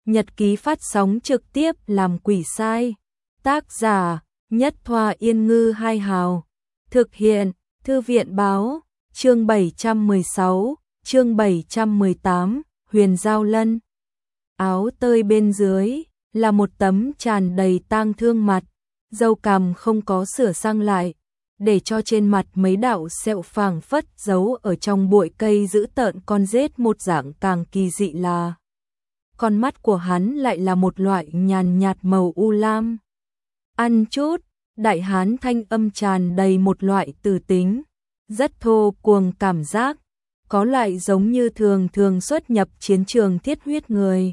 Nhật ký phát sóng trực tiếp làm quỷ sai. Tác giả Nhất Thoa Yên Ngư Hai Hào. Thực hiện Thư viện Báo. Chương 716, chương 718, Huyền Giao Lân. Áo tơi bên dưới là một tấm tràn đầy tang thương mặt, râu cằm không có sửa sang lại, để cho trên mặt mấy đạo sẹo phảng phất giấu ở trong bụi cây dữ tợn con rết một dạng càng kỳ dị là con mắt của hắn lại là một loại nhàn nhạt màu u lam. Ăn chút, đại hán thanh âm tràn đầy một loại từ tính, rất thô cuồng cảm giác, có loại giống như thường thường xuất nhập chiến trường thiết huyết người.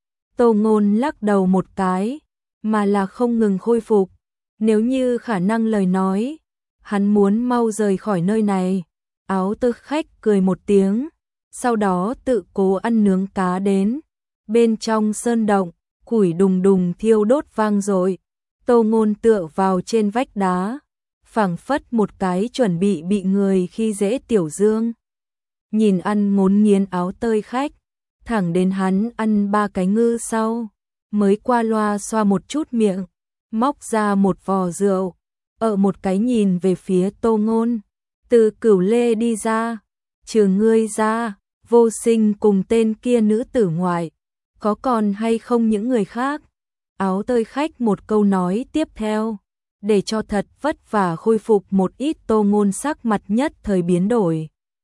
Tô Ngôn lắc đầu một cái, mà là không ngừng khôi phục, nếu như khả năng lời nói, hắn muốn mau rời khỏi nơi này. Áo tơ khách cười một tiếng, sau đó tự cố ăn nướng cá đến. Bên trong sơn động, củi đùng đùng thiêu đốt vang dội. Tô Ngôn tựa vào trên vách đá, phảng phất một cái chuẩn bị người khi dễ Tiểu Dương. Nhìn ăn ngốn nghiến áo tơi khách, thẳng đến hắn ăn 3 cái ngư sau, mới qua loa xoa một chút miệng, móc ra một vò rượu, ở một cái nhìn về phía Tô Ngôn. Từ Cửu Lê đi ra, trừ ngươi ra, Vô Sinh cùng tên kia nữ tử ngoại, có còn hay không những người khác? Áo tơi khách một câu nói tiếp theo, để cho thật vất vả khôi phục một ít. Tô Ngôn sắc mặt nhất thời biến đổi.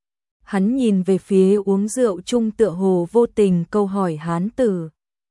Hắn nhìn về phía uống rượu chung tựa hồ vô tình câu hỏi hán tử.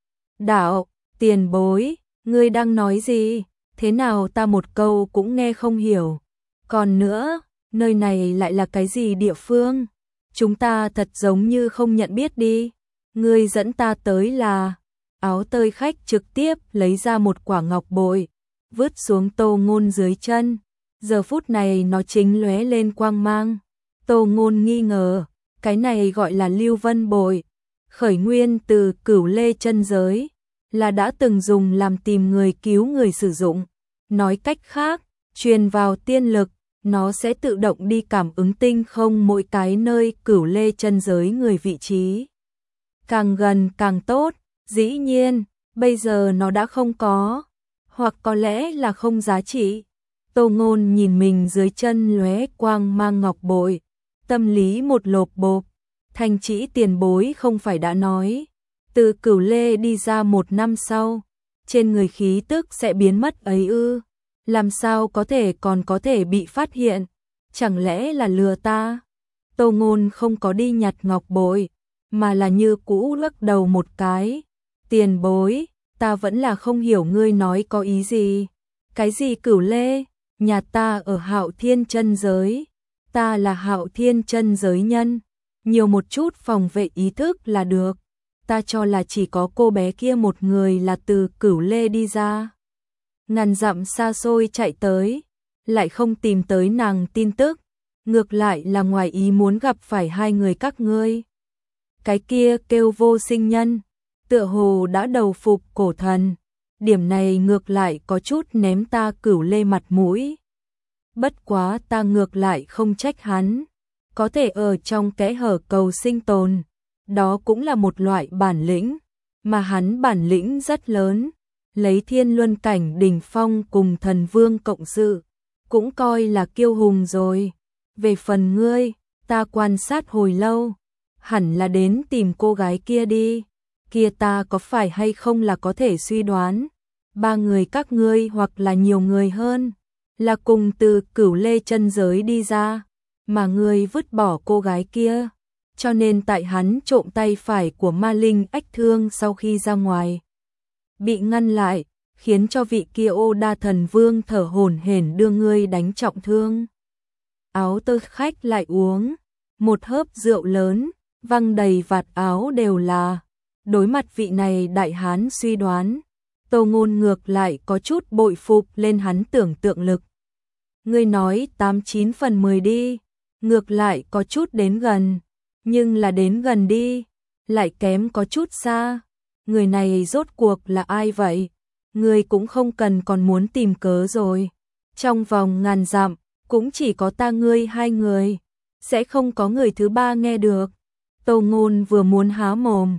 Đạo, tiền bối, ngươi đang nói gì? Thế nào ta một câu cũng nghe không hiểu. Còn nữa, nơi này lại là cái gì địa phương? Chúng ta thật giống như không nhận biết đi. Ngươi dẫn ta tới là... Áo tơi khách trực tiếp lấy ra một quả ngọc bội, vứt xuống Tô Ngôn dưới chân. Giờ phút này nó chính lóe lên quang mang. Tô Ngôn nghi ngờ, cái này gọi là Lưu Vân bội, khởi nguyên từ Cửu Lê chân giới, là đã từng dùng làm tìm người cứu người sử dụng. Nói cách khác, truyền vào tiên lực, nó sẽ tự động đi cảm ứng tinh không mỗi cái nơi Cửu Lê chân giới người vị trí. Càng gần càng tốt. Dĩ nhiên, bây giờ nó đã không có, hoặc có lẽ là không giá trị. Tô Ngôn nhìn mình dưới chân lóe quang mang ngọc bội, tâm lý một lộp bộp. Thanh Trĩ tiền bối không phải đã nói, từ Cửu Lê đi ra 1 năm sau, trên người khí tức sẽ biến mất ấy ư? Làm sao có thể còn có thể bị phát hiện? Chẳng lẽ là lừa ta? Tô Ngôn không có đi nhặt ngọc bội, mà là như cũ lắc đầu một cái. Tiền bối, ta vẫn là không hiểu ngươi nói có ý gì. Cái gì Cửu Lê? Nhà ta ở Hạo Thiên chân giới. Ta là Hạo Thiên chân giới nhân. Nhiều một chút phòng vệ ý thức là được. Ta cho là chỉ có cô bé kia một người là từ Cửu Lê đi ra. Ngàn dặm xa xôi chạy tới, lại không tìm tới nàng tin tức. Ngược lại là ngoài ý muốn gặp phải 2 người các ngươi. Cái kia kêu Vô Sinh nhân, tựa hồ đã đầu phục cổ thần. Điểm này ngược lại có chút ném ta Cửu Lê mặt mũi. Bất quá ta ngược lại không trách hắn, có thể ở trong kẽ hở cầu sinh tồn, đó cũng là một loại bản lĩnh, mà hắn bản lĩnh rất lớn, lấy Thiên Luân cảnh đỉnh phong cùng thần vương cộng sự, cũng coi là kiêu hùng rồi. Về phần ngươi, ta quan sát hồi lâu, hẳn là đến tìm cô gái kia đi. Kia ta có phải hay không là có thể suy đoán, 3 người các ngươi hoặc là nhiều người hơn, là cùng từ Cửu Lê chân giới đi ra, mà ngươi vứt bỏ cô gái kia, cho nên tại hắn trộm tay phải của Ma Linh Ách Thương sau khi ra ngoài, bị ngăn lại, khiến cho vị kia Ô Đa thần vương thở hổn hển đưa ngươi đánh trọng thương. Áo tơ khách lại uống một hớp rượu lớn, văng đầy vạt áo đều là. Đối mặt vị này đại hán suy đoán, Tô Ngôn ngược lại có chút bội phục lên hắn tưởng tượng lực. Ngươi nói 89 phần 10 đi, ngược lại có chút đến gần, nhưng là đến gần đi, lại kém có chút xa. Người này rốt cuộc là ai vậy? Ngươi cũng không cần còn muốn tìm cớ rồi. Trong vòng ngàn dặm, cũng chỉ có ta ngươi 2 người, sẽ không có người thứ 3 nghe được. Tô Ngôn vừa muốn há mồm,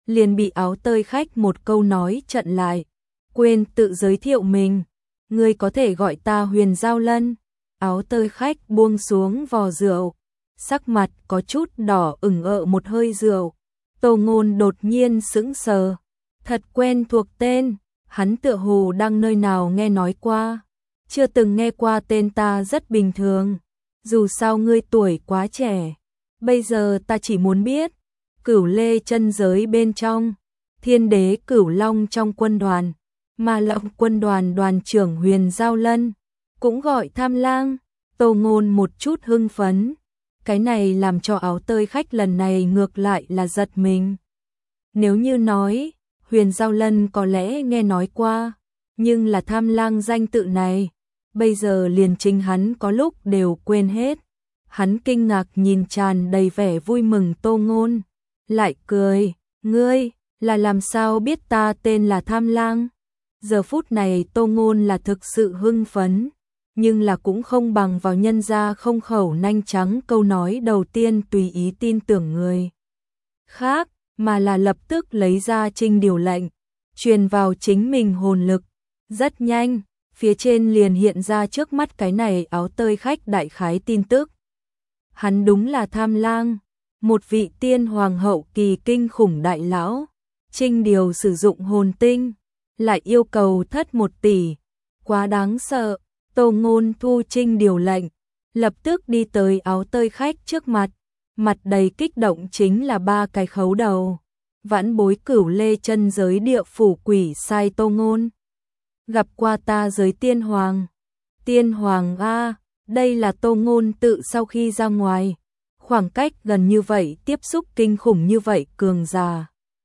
liền bị áo tơi khách một câu nói chặn lại. Quên tự giới thiệu mình, ngươi có thể gọi ta Huyền Giao Lân. Áo tơi khách buông xuống vò rượu, sắc mặt có chút đỏ ửng một hơi rượu. Tô Ngôn đột nhiên sững sờ, thật quen thuộc tên, hắn tựa hồ đang nơi nào nghe nói qua. Chưa từng nghe qua tên ta rất bình thường, dù sao ngươi tuổi quá trẻ. Bây giờ ta chỉ muốn biết, Cửu Lê chân giới bên trong, Thiên Đế Cửu Long trong quân đoàn, Ma Long quân đoàn đoàn trưởng Huyền Giao Lân, cũng gọi Tham Lang. Tô Ngôn một chút hưng phấn, cái này làm cho áo tơi khách lần này ngược lại là giật mình. Nếu như nói, Huyền Giao Lân có lẽ nghe nói qua, nhưng là Tham Lang danh tự này, bây giờ liền chính hắn có lúc đều quên hết. Hắn kinh ngạc nhìn tràn đầy vẻ vui mừng Tô Ngôn, lại cười, ngươi, là làm sao biết ta tên là Tham Lang? Giờ phút này Tô Ngôn là thực sự hưng phấn, nhưng là cũng không bằng vào nhân gia không khẩu nanh trắng câu nói đầu tiên tùy ý tin tưởng người khác, mà là lập tức lấy ra Trinh Điều lệnh, truyền vào chính mình hồn lực. Rất nhanh, phía trên liền hiện ra trước mắt cái này áo tơi khách đại khái tin tức. Hắn đúng là Tham Lang, một vị tiên hoàng hậu kỳ kinh khủng đại lão. Trinh Điều sử dụng hồn tinh, lại yêu cầu thất 1 tỷ, quá đáng sợ. Tô Ngôn thu Trinh Điều lệnh, lập tức đi tới áo tơi khách trước mặt, mặt đầy kích động chính là 3 cái khấu đầu. Vãn bối Cửu Lê chân giới địa phủ quỷ sai Tô Ngôn. Gặp qua ta giới tiên hoàng. Tiên hoàng a, đây là Tô Ngôn tự sau khi ra ngoài, khoảng cách gần như vậy tiếp xúc kinh khủng như vậy cường giả.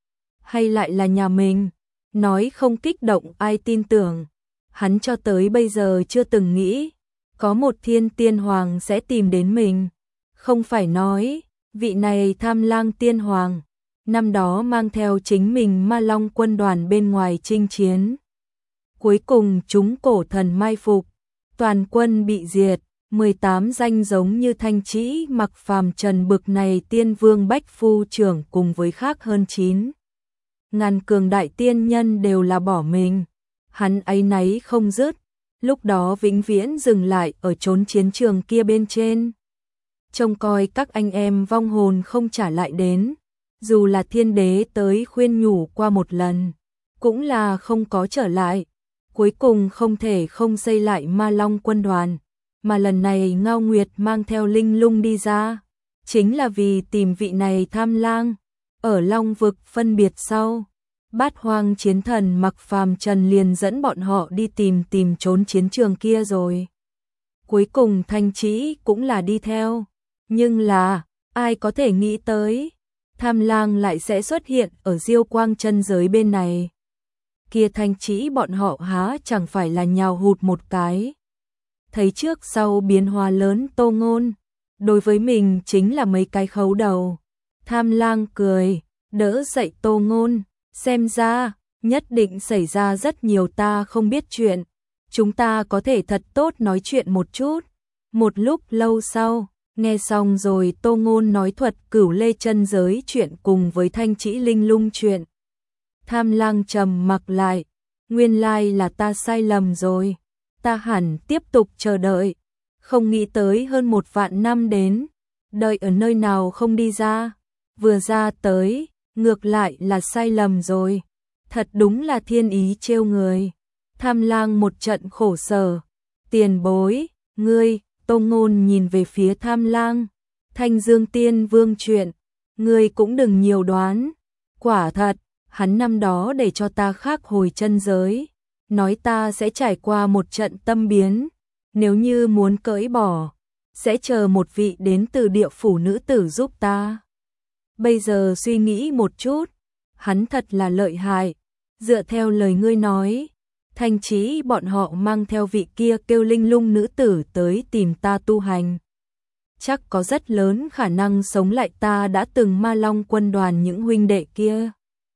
Hay lại là nhà mình, nói không kích động ai tin tưởng. Hắn cho tới bây giờ chưa từng nghĩ, có một thiên tiên hoàng sẽ tìm đến mình. Không phải nói, vị này Tham Lang tiên hoàng, năm đó mang theo chính mình Ma Long quân đoàn bên ngoài chinh chiến. Cuối cùng chúng cổ thần mai phục, toàn quân bị diệt, 18 danh giống như Thanh Trĩ Mặc Phàm Trần bực này tiên vương bách phu trưởng cùng với khác hơn 9 ngàn cường đại tiên nhân đều là bỏ mình. Hắn áy náy không dứt, lúc đó vĩnh viễn dừng lại ở chốn chiến trường kia bên trên. Trông coi các anh em vong hồn không trả lại đến, dù là Thiên Đế tới khuyên nhủ qua một lần, cũng là không có trở lại. Cuối cùng không thể không xây lại Ma Long quân đoàn, mà lần này Ngao Nguyệt mang theo Linh Lung đi ra, chính là vì tìm vị này Tham Lang. Ở Long vực phân biệt sau, Bát Hoang chiến thần Mặc Phàm Trần liền dẫn bọn họ đi tìm trốn chiến trường kia rồi. Cuối cùng Thanh Trĩ cũng là đi theo, nhưng là ai có thể nghĩ tới, Tham Lang lại sẽ xuất hiện ở Diêu Quang chân giới bên này. Kia Thanh Trĩ bọn họ há chẳng phải là nhào hụt một cái. Thấy trước sau biến hóa lớn Tô Ngôn, đối với mình chính là mấy cái khấu đầu. Tham Lang cười, đỡ dậy Tô Ngôn, xem ra, nhất định xảy ra rất nhiều ta không biết chuyện. Chúng ta có thể thật tốt nói chuyện một chút. Một lúc lâu sau, nghe xong rồi Tô Ngôn nói thuật Cửu Lê chân giới chuyện cùng với Thanh Trĩ Linh Lung chuyện. Tham Lang trầm mặc lại, nguyên lai là ta sai lầm rồi, ta hẳn tiếp tục chờ đợi, không nghĩ tới hơn 1 vạn năm đến, đợi ở nơi nào không đi ra, vừa ra tới, ngược lại là sai lầm rồi, thật đúng là thiên ý trêu người. Tham Lang một trận khổ sở, tiền bối, ngươi, Tô Ngôn nhìn về phía Tham Lang, Thanh Dương Tiên Vương chuyện, ngươi cũng đừng nhiều đoán, quả thật. Hắn năm đó để cho ta khác hồi chân giới, nói ta sẽ trải qua một trận tâm biến, nếu như muốn cởi bỏ, sẽ chờ một vị đến từ địa phủ nữ tử giúp ta. Bây giờ suy nghĩ một chút, hắn thật là lợi hại, dựa theo lời ngươi nói, Thanh Trĩ bọn họ mang theo vị kia kêu Linh Lung nữ tử tới tìm ta tu hành. Chắc có rất lớn khả năng sống lại ta đã từng Ma Long quân đoàn những huynh đệ kia.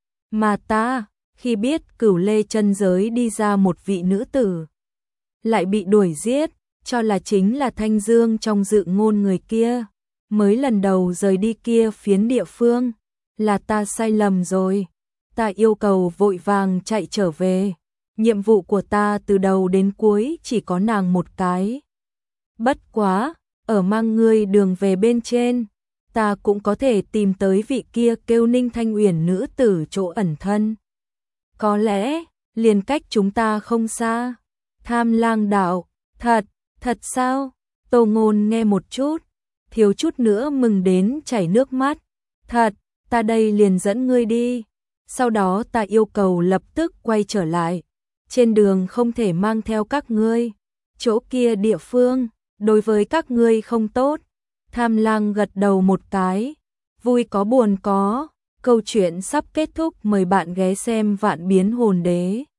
Mà ta, khi biết Cửu Lê chân giới đi ra một vị nữ tử, lại bị đuổi giết, cho là chính là Thanh Dương trong dự ngôn người kia, mới lần đầu rời đi kia phiến địa phương, là ta sai lầm rồi, ta yêu cầu vội vàng chạy trở về. Nhiệm vụ của ta từ đầu đến cuối chỉ có nàng một cái. Bất quá, ở mang ngươi đường về bên trên, ta cũng có thể tìm tới vị kia kêu Ninh Thanh Uyển nữ tử chỗ ẩn thân. Có lẽ, liền cách chúng ta không xa. Tham Lang đạo, thật sao? Tô Ngôn nghe một chút, thiếu chút nữa mừng đến chảy nước mắt. Thật, ta đây liền dẫn ngươi đi. Sau đó ta yêu cầu lập tức quay trở lại. Trên đường không thể mang theo các ngươi. Chỗ kia địa phương, đối với các ngươi không tốt. Tham Lang gật đầu một cái. Vui có buồn có. Câu chuyện sắp kết thúc, mời bạn ghé xem Vạn Biến Hồn Đế.